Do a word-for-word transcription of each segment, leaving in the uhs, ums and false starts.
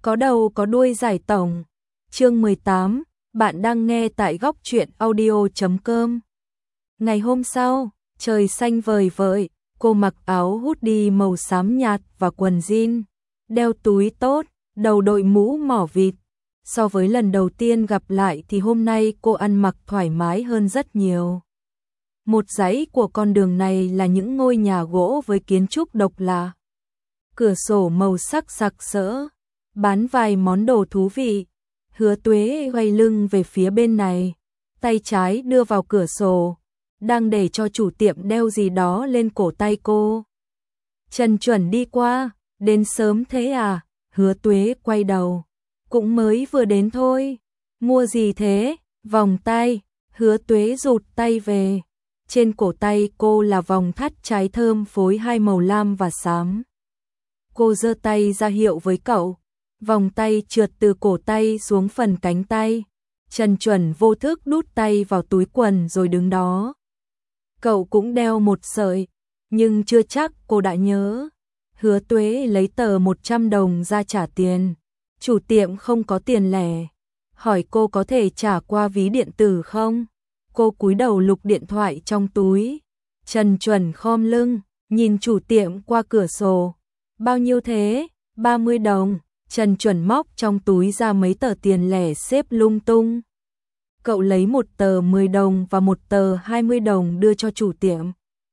Có đầu có đuôi giải tổng. Chương mười tám, bạn đang nghe tại góc truyện audio chấm com. Ngày hôm sau, trời xanh vời vợi, cô mặc áo hoodie màu xám nhạt và quần jean, đeo túi tốt, đầu đội mũ mỏ vịt. So với lần đầu tiên gặp lại thì hôm nay cô ăn mặc thoải mái hơn rất nhiều. Một dãy của con đường này là những ngôi nhà gỗ với kiến trúc độc lạ. Cửa sổ màu sắc sặc sỡ, bán vài món đồ thú vị. Hứa Tuế quay lưng về phía bên này, tay trái đưa vào cửa sổ, đang để cho chủ tiệm đeo gì đó lên cổ tay cô. Trần Chuẩn đi qua, đến sớm thế à? Hứa Tuế quay đầu, cũng mới vừa đến thôi. Mua gì thế? Vòng tay. Hứa Tuế rụt tay về. Trên cổ tay cô là vòng thắt trái thơm phối hai màu lam và xám. Cô giơ tay ra hiệu với cậu. Vòng tay trượt từ cổ tay xuống phần cánh tay. Trần Chuẩn vô thức đút tay vào túi quần rồi đứng đó. Cậu cũng đeo một sợi, nhưng chưa chắc cô đã nhớ. Hứa Tuế lấy tờ một trăm đồng ra trả tiền. Chủ tiệm không có tiền lẻ, hỏi cô có thể trả qua ví điện tử không? Cô cúi đầu lục điện thoại trong túi. Trần Chuẩn khom lưng, nhìn chủ tiệm qua cửa sổ. Bao nhiêu thế? ba mươi đồng. Trần Chuẩn móc trong túi ra mấy tờ tiền lẻ xếp lung tung. Cậu lấy một tờ mười đồng và một tờ hai mươi đồng đưa cho chủ tiệm.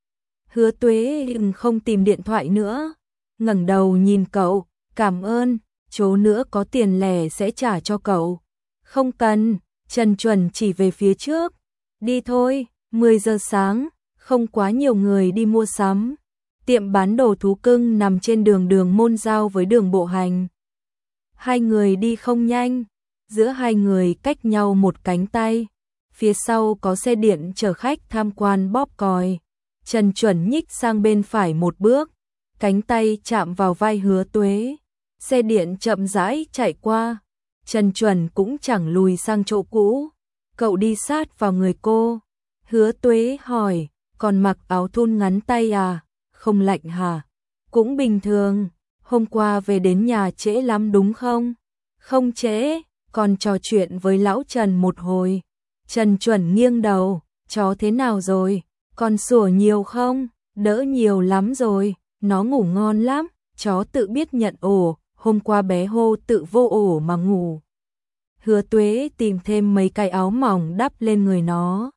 Hứa Tuế không tìm điện thoại nữa, ngẩng đầu nhìn cậu, cảm ơn, chỗ nữa có tiền lẻ sẽ trả cho cậu. Không cần, Trần Chuẩn chỉ về phía trước. Đi thôi, mười giờ sáng, không quá nhiều người đi mua sắm. Tiệm bán đồ thú cưng nằm trên đường đường môn giao với đường bộ hành. Hai người đi không nhanh, giữa hai người cách nhau một cánh tay. Phía sau có xe điện chở khách tham quan bóp còi. Trần Chuẩn nhích sang bên phải một bước, cánh tay chạm vào vai Hứa Tuế. Xe điện chậm rãi chạy qua, Trần Chuẩn cũng chẳng lùi sang chỗ cũ. Cậu đi sát vào người cô. Hứa Tuế hỏi, còn mặc áo thun ngắn tay à? Không lạnh hả? Cũng bình thường. Hôm qua về đến nhà trễ lắm đúng không? Không trễ, còn trò chuyện với lão Trần một hồi. Trần Chuẩn nghiêng đầu, chó thế nào rồi? Còn sủa nhiều không? Đỡ nhiều lắm rồi, nó ngủ ngon lắm, chó tự biết nhận ổ, hôm qua bé hô tự vô ổ mà ngủ. Hứa Tuế tìm thêm mấy cái áo mỏng đắp lên người nó.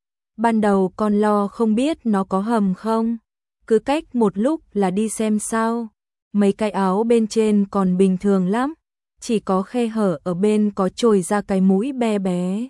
Ban đầu con lo không biết nó có hầm không, cứ cách một lúc là đi xem sao. Mấy cái áo bên trên còn bình thường lắm, chỉ có khe hở ở bên có trồi ra cái mũi bé bé.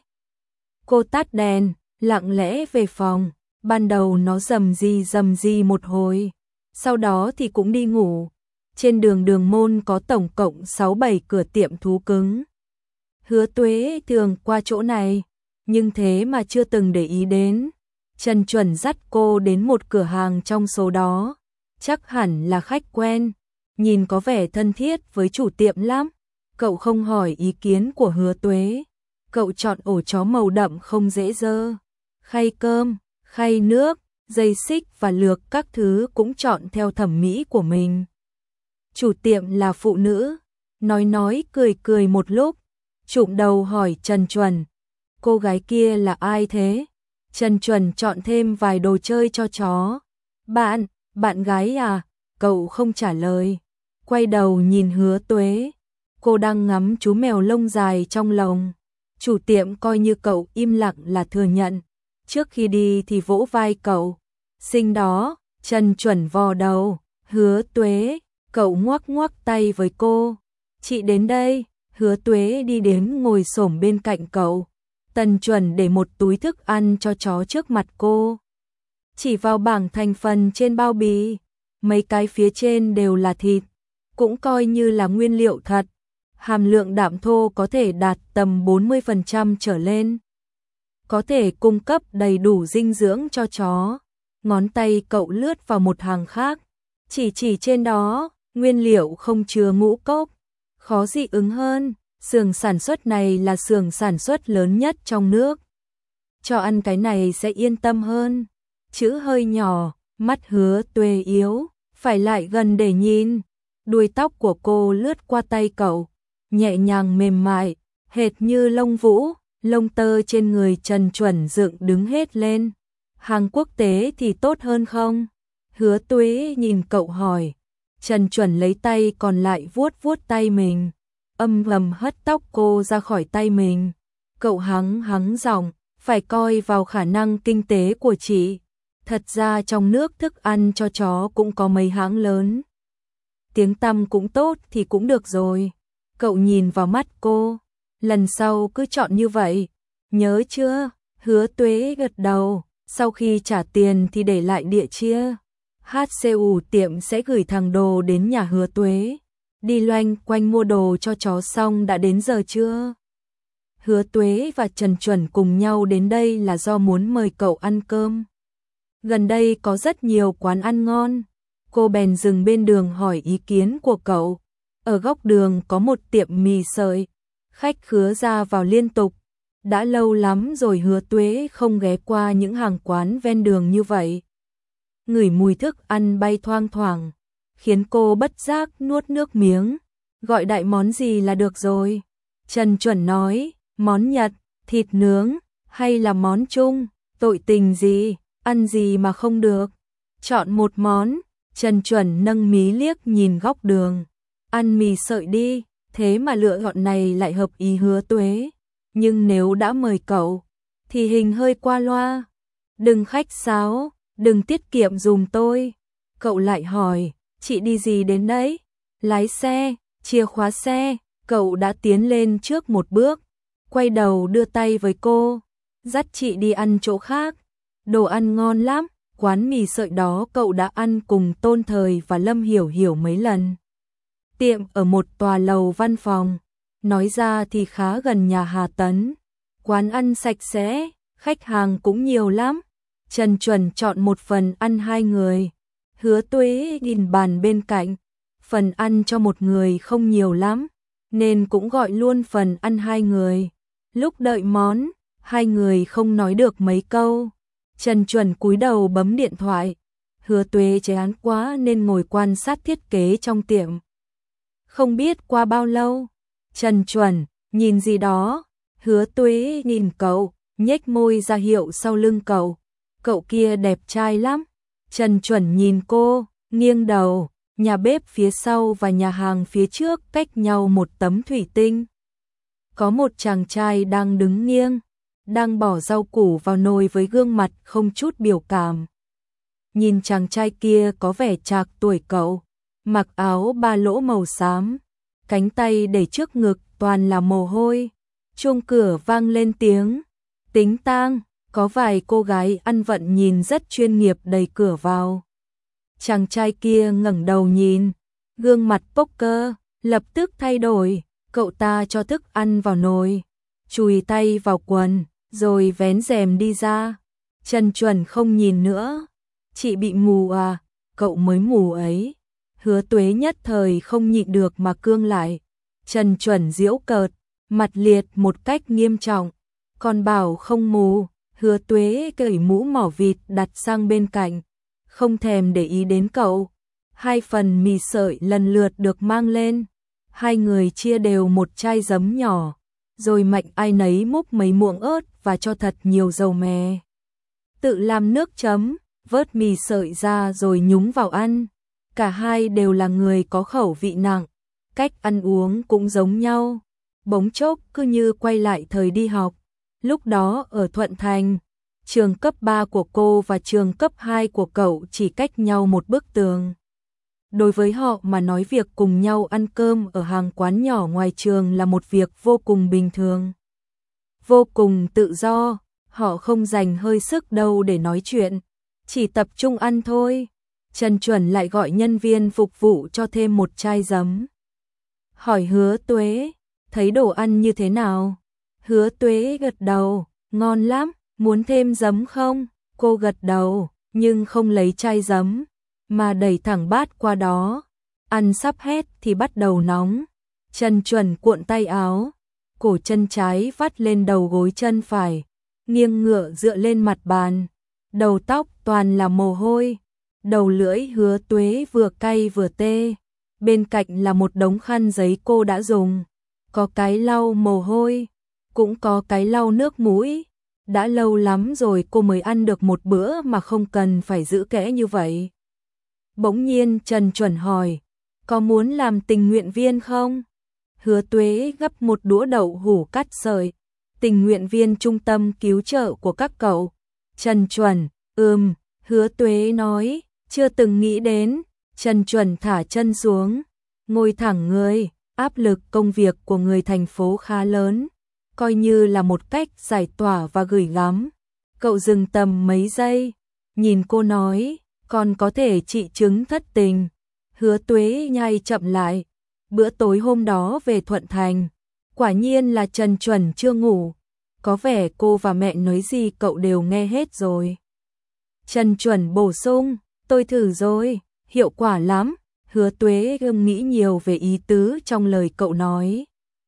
Cô tắt đèn, lặng lẽ về phòng. Ban đầu nó rầm ri rầm ri một hồi, sau đó thì cũng đi ngủ. Trên đường đường môn có tổng cộng sáu bảy cửa tiệm thú cứng. Hứa Tuế thường qua chỗ này, nhưng thế mà chưa từng để ý đến. Trần Chuẩn dắt cô đến một cửa hàng trong số đó, chắc hẳn là khách quen, nhìn có vẻ thân thiết với chủ tiệm lắm. Cậu không hỏi ý kiến của Hứa Tuế, cậu chọn ổ chó màu đậm không dễ dơ. Khay cơm, khay nước, dây xích và lược các thứ cũng chọn theo thẩm mỹ của mình. Chủ tiệm là phụ nữ, nói nói cười cười một lúc, chụm đầu hỏi Trần Chuẩn, cô gái kia là ai thế? Trần Chuẩn chọn thêm vài đồ chơi cho chó. Bạn, bạn gái à? Cậu không trả lời, quay đầu nhìn Hứa Tuế. Cô đang ngắm chú mèo lông dài trong lồng. Chủ tiệm coi như cậu im lặng là thừa nhận. Trước khi đi thì vỗ vai cậu. Xinh đó. Trần Chuẩn vò đầu. Hứa Tuế. Cậu ngoắc ngoắc tay với cô. Chị đến đây. Hứa Tuế đi đến ngồi xổm bên cạnh cậu. Trần Chuẩn để một túi thức ăn cho chó trước mặt cô. Chỉ vào bảng thành phần trên bao bì. Mấy cái phía trên đều là thịt, cũng coi như là nguyên liệu thật. Hàm lượng đạm thô có thể đạt tầm bốn mươi phần trăm trở lên. Có thể cung cấp đầy đủ dinh dưỡng cho chó. Ngón tay cậu lướt vào một hàng khác. Chỉ chỉ trên đó, nguyên liệu không chứa ngũ cốc. Khó dị ứng hơn, xưởng sản xuất này là xưởng sản xuất lớn nhất trong nước. Cho ăn cái này sẽ yên tâm hơn. Chữ hơi nhỏ, mắt Hứa Tuế yếu, phải lại gần để nhìn. Đuôi tóc của cô lướt qua tay cậu, nhẹ nhàng mềm mại, hệt như lông vũ, lông tơ trên người Trần Chuẩn dựng đứng hết lên. Hàng quốc tế thì tốt hơn không? Hứa Tuế nhìn cậu hỏi. Trần Chuẩn lấy tay còn lại vuốt vuốt tay mình, âm thầm hất tóc cô ra khỏi tay mình. Cậu hắng hắng giọng, phải coi vào khả năng kinh tế của chị. Thật ra trong nước thức ăn cho chó cũng có mấy hãng lớn. Tiếng tăm cũng tốt thì cũng được rồi. Cậu nhìn vào mắt cô. Lần sau cứ chọn như vậy. Nhớ chưa? Hứa Tuế gật đầu. Sau khi trả tiền thì để lại địa chia. hát xê u tiệm sẽ gửi thằng Đồ đến nhà Hứa Tuế. Đi loanh quanh mua đồ cho chó xong đã đến giờ chưa? Hứa Tuế và Trần Chuẩn cùng nhau đến đây là do muốn mời cậu ăn cơm. Gần đây có rất nhiều quán ăn ngon. Cô bèn dừng bên đường hỏi ý kiến của cậu. Ở góc đường có một tiệm mì sợi. Khách khứa ra vào liên tục. Đã lâu lắm rồi Hứa Tuế không ghé qua những hàng quán ven đường như vậy. Ngửi mùi thức ăn bay thoang thoảng, khiến cô bất giác nuốt nước miếng. Gọi đại món gì là được rồi. Trần Chuẩn nói, món Nhật, thịt nướng, hay là món Trung, tội tình gì, ăn gì mà không được. Chọn một món. Trần Chuẩn nâng mí liếc nhìn góc đường. Ăn mì sợi đi, thế mà lựa chọn này lại hợp ý Hứa Tuế. Nhưng nếu đã mời cậu, thì hình hơi qua loa. Đừng khách sáo, đừng tiết kiệm dùm tôi. Cậu lại hỏi, chị đi gì đến đấy? Lái xe, chìa khóa xe. Cậu đã tiến lên trước một bước, quay đầu đưa tay với cô, dắt chị đi ăn chỗ khác. Đồ ăn ngon lắm. Quán mì sợi đó cậu đã ăn cùng Tôn Thời và Lâm Hiểu Hiểu mấy lần. Tiệm ở một tòa lầu văn phòng, nói ra thì khá gần nhà Hà Tấn. Quán ăn sạch sẽ, khách hàng cũng nhiều lắm. Trần Chuẩn chọn một phần ăn hai người. Hứa Tuế nhìn bàn bên cạnh, phần ăn cho một người không nhiều lắm, nên cũng gọi luôn phần ăn hai người. Lúc đợi món, hai người không nói được mấy câu. Trần Chuẩn cúi đầu bấm điện thoại. Hứa Tuế chán quá nên ngồi quan sát thiết kế trong tiệm. Không biết qua bao lâu, Trần Chuẩn nhìn gì đó. Hứa Tuế nhìn cậu, nhếch môi ra hiệu sau lưng cậu. Cậu kia đẹp trai lắm. Trần Chuẩn nhìn cô, nghiêng đầu. Nhà bếp phía sau và nhà hàng phía trước cách nhau một tấm thủy tinh. Có một chàng trai đang đứng nghiêng, đang bỏ rau củ vào nồi với gương mặt không chút biểu cảm. Nhìn chàng trai kia có vẻ trạc tuổi cậu, mặc áo ba lỗ màu xám, cánh tay để trước ngực toàn là mồ hôi. Chuông cửa vang lên tiếng tính tang, có vài cô gái ăn vận nhìn rất chuyên nghiệp đẩy cửa vào. Chàng trai kia ngẩng đầu nhìn, gương mặt poker lập tức thay đổi. Cậu ta cho thức ăn vào nồi, chùi tay vào quần, rồi vén rèm đi ra. Trần Chuẩn không nhìn nữa. Chị bị mù à? Cậu mới mù ấy. Hứa Tuế nhất thời không nhịn được mà cương lại. Trần Chuẩn giễu cợt, mặt liệt một cách nghiêm trọng. Còn bảo không mù. Hứa Tuế cởi mũ mỏ vịt đặt sang bên cạnh, không thèm để ý đến cậu. Hai phần mì sợi lần lượt được mang lên. Hai người chia đều một chai giấm nhỏ, rồi mạnh ai nấy múc mấy muỗng ớt và cho thật nhiều dầu mè. Tự làm nước chấm, vớt mì sợi ra rồi nhúng vào ăn. Cả hai đều là người có khẩu vị nặng, cách ăn uống cũng giống nhau. Bỗng chốc cứ như quay lại thời đi học. Lúc đó ở Thuận Thành, trường cấp ba của cô và trường cấp hai của cậu chỉ cách nhau một bức tường. Đối với họ mà nói việc cùng nhau ăn cơm ở hàng quán nhỏ ngoài trường là một việc vô cùng bình thường. Vô cùng tự do, họ không dành hơi sức đâu để nói chuyện, chỉ tập trung ăn thôi. Trần Chuẩn lại gọi nhân viên phục vụ cho thêm một chai giấm. Hỏi Hứa Tuế, thấy đồ ăn như thế nào? Hứa Tuế gật đầu, ngon lắm, muốn thêm giấm không? Cô gật đầu, nhưng không lấy chai giấm, mà đẩy thẳng bát qua đó. Ăn sắp hết thì bắt đầu nóng. Trần Chuẩn cuộn tay áo, cổ chân trái vắt lên đầu gối chân phải, nghiêng ngựa dựa lên mặt bàn. Đầu tóc toàn là mồ hôi. Đầu lưỡi Hứa Tuế vừa cay vừa tê. Bên cạnh là một đống khăn giấy cô đã dùng. có cái lau mồ hôi, cũng có cái lau nước mũi. Đã lâu lắm rồi cô mới ăn được một bữa mà không cần phải giữ kẽ như vậy. Bỗng nhiên Trần Chuẩn hỏi, có muốn làm tình nguyện viên không? Hứa Tuế gắp một đũa đậu hũ cắt sợi, tình nguyện viên trung tâm cứu trợ của các cậu. Trần Chuẩn, ừm, Hứa Tuế nói, chưa từng nghĩ đến. Trần Chuẩn thả chân xuống, ngồi thẳng người, áp lực công việc của người thành phố khá lớn, coi như là một cách giải tỏa và gửi gắm. Cậu dừng tầm mấy giây, nhìn cô nói, còn có thể trị chứng thất tình. Hứa Tuế nhai chậm lại, bữa tối hôm đó về Thuận Thành, quả nhiên là Trần Chuẩn chưa ngủ, có vẻ cô và mẹ nói gì cậu đều nghe hết rồi. Trần Chuẩn bổ sung, tôi thử rồi, hiệu quả lắm. Hứa Tuế gâm nghĩ nhiều về ý tứ trong lời cậu nói.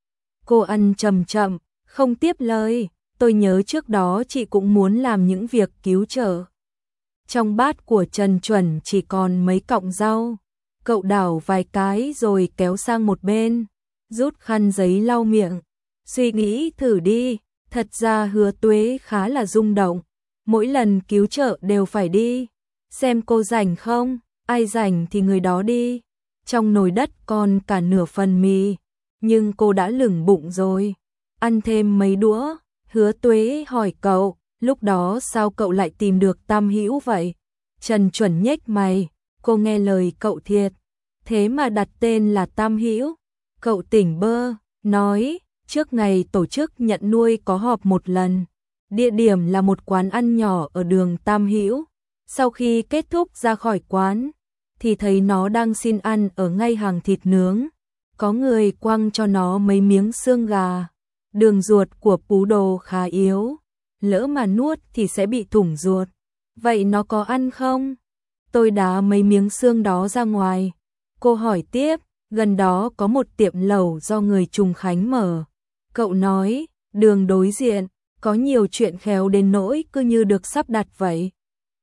Cô ăn chậm chậm, không tiếp lời, tôi nhớ trước đó chị cũng muốn làm những việc cứu trợ. Trong bát của Trần Chuẩn chỉ còn mấy cọng rau, cậu đảo vài cái rồi kéo sang một bên, rút khăn giấy lau miệng, suy nghĩ thử đi. Thật ra Hứa Tuế khá là rung động, mỗi lần cứu trợ đều phải đi, xem cô rảnh không, ai rảnh thì người đó đi. Trong nồi đất còn cả nửa phần mì, nhưng cô đã lửng bụng rồi, ăn thêm mấy đũa. Hứa Tuế hỏi cậu, lúc đó sao cậu lại tìm được Tam Hữu vậy? Trần Chuẩn nhếch mày, cô nghe lời cậu thiệt, thế mà đặt tên là Tam Hữu. Cậu tỉnh bơ, nói, trước ngày tổ chức nhận nuôi có họp một lần, địa điểm là một quán ăn nhỏ ở đường Tam Hữu. Sau khi kết thúc ra khỏi quán, thì thấy nó đang xin ăn ở ngay hàng thịt nướng. Có người quăng cho nó mấy miếng xương gà. Đường ruột của pú đồ khá yếu, lỡ mà nuốt thì sẽ bị thủng ruột. Vậy nó có ăn không? Tôi đá mấy miếng xương đó ra ngoài. Cô hỏi tiếp, gần đó có một tiệm lẩu do người Trùng Khánh mở. Cậu nói, đường đối diện, có nhiều chuyện khéo đến nỗi cứ như được sắp đặt vậy.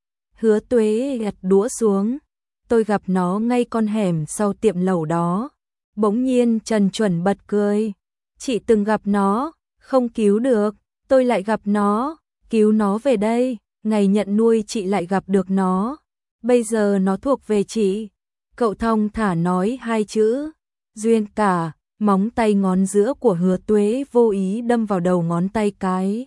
Hứa Tuế gạt đũa xuống, tôi gặp nó ngay con hẻm sau tiệm lẩu đó. Bỗng nhiên Trần Chuẩn bật cười, chị từng gặp nó, không cứu được, tôi lại gặp nó, cứu nó về đây, ngày nhận nuôi chị lại gặp được nó, bây giờ nó thuộc về chị. Cậu thong thả nói hai chữ, duyên cả. Móng tay ngón giữa của Hứa Tuế vô ý đâm vào đầu ngón tay cái.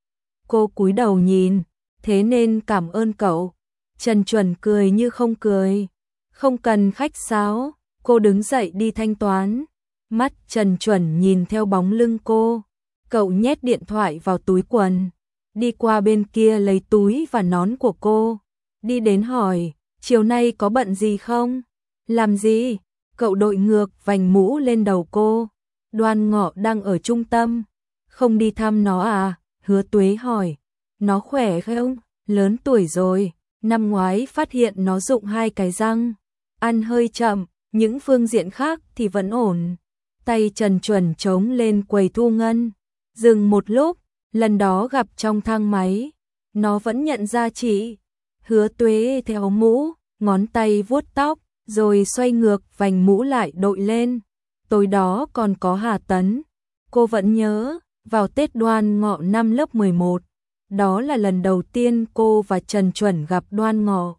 Cô cúi đầu nhìn, thế nên cảm ơn cậu. Trần Chuẩn cười như không cười, không cần khách sáo. Cô đứng dậy đi thanh toán. Mắt Trần Chuẩn nhìn theo bóng lưng cô, cậu nhét điện thoại vào túi quần, đi qua bên kia lấy túi và nón của cô, đi đến hỏi, chiều nay có bận gì không? Làm gì? Cậu đội ngược vành mũ lên đầu cô. Đoan Ngọ đang ở trung tâm, không đi thăm nó à? Hứa Tuế hỏi. Nó khỏe không? Lớn tuổi rồi, năm ngoái phát hiện nó rụng hai cái răng, ăn hơi chậm, những phương diện khác thì vẫn ổn. Tay Trần Chuẩn trống lên quầy thu ngân, dừng một lúc, lần đó gặp trong thang máy, nó vẫn nhận ra chị. Hứa Tuế theo mũ, ngón tay vuốt tóc, rồi xoay ngược vành mũ lại đội lên. Tối đó còn có Hà Tấn, cô vẫn nhớ, vào Tết Đoan Ngọ năm lớp mười một, đó là lần đầu tiên cô và Trần Chuẩn gặp Đoan Ngọ.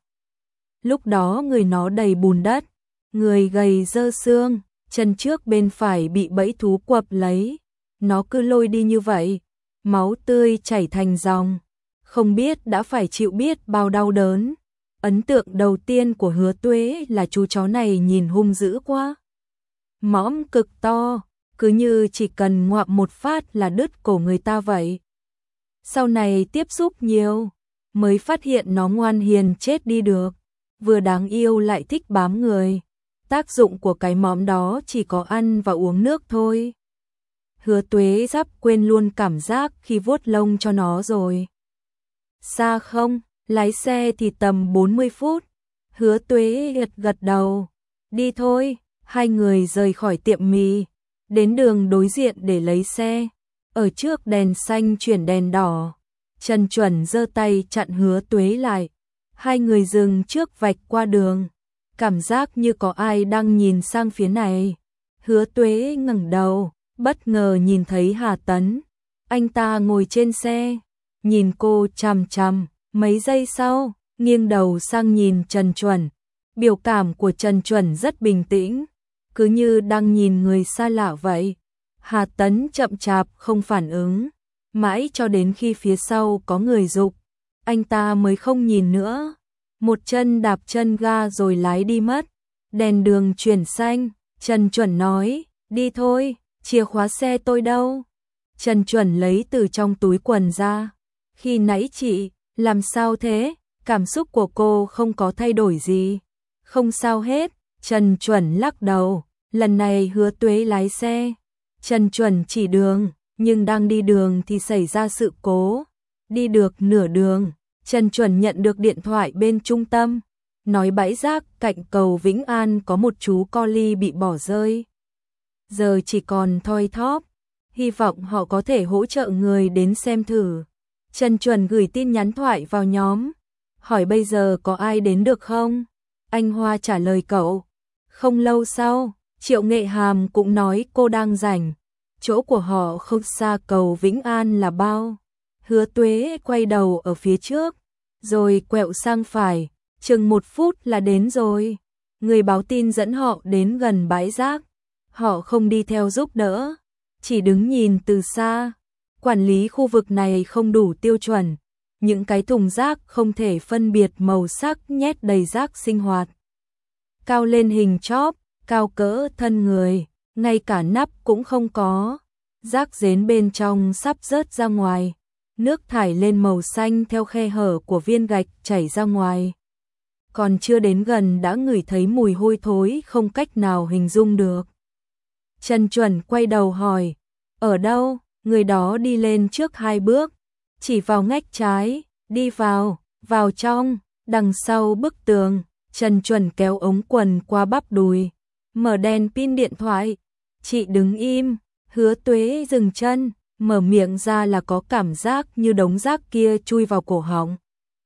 Lúc đó người nó đầy bùn đất, người gầy dơ xương, chân trước bên phải bị bẫy thú quập lấy, nó cứ lôi đi như vậy, máu tươi chảy thành dòng, không biết đã phải chịu biết bao đau đớn. Ấn tượng đầu tiên của Hứa Tuế là chú chó này nhìn hung dữ quá. Mõm cực to, cứ như chỉ cần ngoạm một phát là đứt cổ người ta vậy. Sau này tiếp xúc nhiều, mới phát hiện nó ngoan hiền chết đi được, vừa đáng yêu lại thích bám người. Tác dụng của cái mõm đó chỉ có ăn và uống nước thôi. Hứa Tuế sắp quên luôn cảm giác khi vuốt lông cho nó rồi. Xa không? Lái xe thì tầm bốn mươi phút. Hứa Tuế gật gật đầu. Đi thôi. Hai người rời khỏi tiệm mì, đến đường đối diện để lấy xe. Ở trước đèn xanh chuyển đèn đỏ, Trần Chuẩn giơ tay chặn Hứa Tuế lại. Hai người dừng trước vạch qua đường, cảm giác như có ai đang nhìn sang phía này. Hứa Tuế ngẩng đầu, bất ngờ nhìn thấy Hà Tấn. Anh ta ngồi trên xe, nhìn cô chằm chằm, mấy giây sau, nghiêng đầu sang nhìn Trần Chuẩn. Biểu cảm của Trần Chuẩn rất bình tĩnh, cứ như đang nhìn người xa lạ vậy. Hà Tấn chậm chạp không phản ứng, mãi cho đến khi phía sau có người giục, anh ta mới không nhìn nữa. Một chân đạp chân ga rồi lái đi mất. Đèn đường chuyển xanh, Trần Chuẩn nói, đi thôi, chìa khóa xe tôi đâu? Trần Chuẩn lấy từ trong túi quần ra. Khi nãy chị, làm sao thế? Cảm xúc của cô không có thay đổi gì. Không sao hết, Trần Chuẩn lắc đầu, lần này Hứa Tuế lái xe. Trần Chuẩn chỉ đường, nhưng đang đi đường thì xảy ra sự cố. Đi được nửa đường, Trần Chuẩn nhận được điện thoại bên trung tâm, nói bãi rác cạnh cầu Vĩnh An có một chú collie bị bỏ rơi. Giờ chỉ còn thoi thóp, hy vọng họ có thể hỗ trợ người đến xem thử. Trần Chuẩn gửi tin nhắn thoại vào nhóm, hỏi bây giờ có ai đến được không? Anh Hoa trả lời cậu. Không lâu sau, Triệu Nghệ Hàm cũng nói cô đang rảnh, chỗ của họ không xa cầu Vĩnh An là bao. Hứa Tuế quay đầu ở phía trước, rồi quẹo sang phải, chừng một phút là đến rồi. Người báo tin dẫn họ đến gần bãi rác. Họ không đi theo giúp đỡ, chỉ đứng nhìn từ xa. Quản lý khu vực này không đủ tiêu chuẩn, những cái thùng rác không thể phân biệt màu sắc nhét đầy rác sinh hoạt. Cao lên hình chóp, cao cỡ thân người, ngay cả nắp cũng không có. Rác rến bên trong sắp rớt ra ngoài, nước thải lên màu xanh theo khe hở của viên gạch chảy ra ngoài. Còn chưa đến gần đã ngửi thấy mùi hôi thối không cách nào hình dung được. Trần Chuẩn quay đầu hỏi, ở đâu? Người đó đi lên trước hai bước, chỉ vào ngách trái, đi vào, vào trong. Đằng sau bức tường, Trần Chuẩn kéo ống quần qua bắp đùi, mở đèn pin điện thoại. Chị đứng im. Hứa Tuế dừng chân, mở miệng ra là có cảm giác như đống rác kia chui vào cổ họng.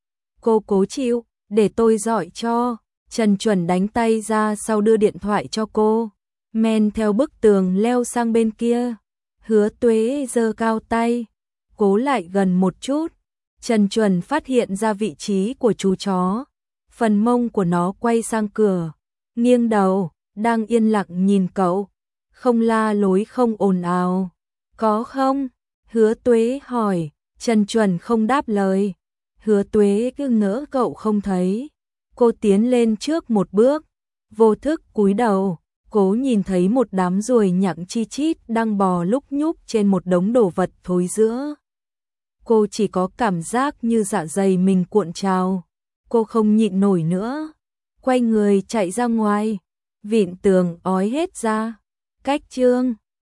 Cô cố chịu, để tôi dọi cho. Trần Chuẩn đánh tay ra sau đưa điện thoại cho cô, men theo bức tường leo sang bên kia. Hứa Tuế giơ cao tay, cố lại gần một chút. Trần Chuẩn phát hiện ra vị trí của chú chó, phần mông của nó quay sang cửa, nghiêng đầu, đang yên lặng nhìn cậu, không la lối không ồn ào. Có không? Hứa Tuế hỏi. Trần Chuẩn không đáp lời. Hứa Tuế cứ ngỡ cậu không thấy. Cô tiến lên trước một bước, vô thức cúi đầu, cố nhìn thấy một đám ruồi nhặng chi chít đang bò lúc nhúc trên một đống đồ vật thối rữa. Cô chỉ có cảm giác như dạ dày mình cuộn trào. Cô không nhịn nổi nữa, quay người chạy ra ngoài, vịn tường ói hết ra. Cách chương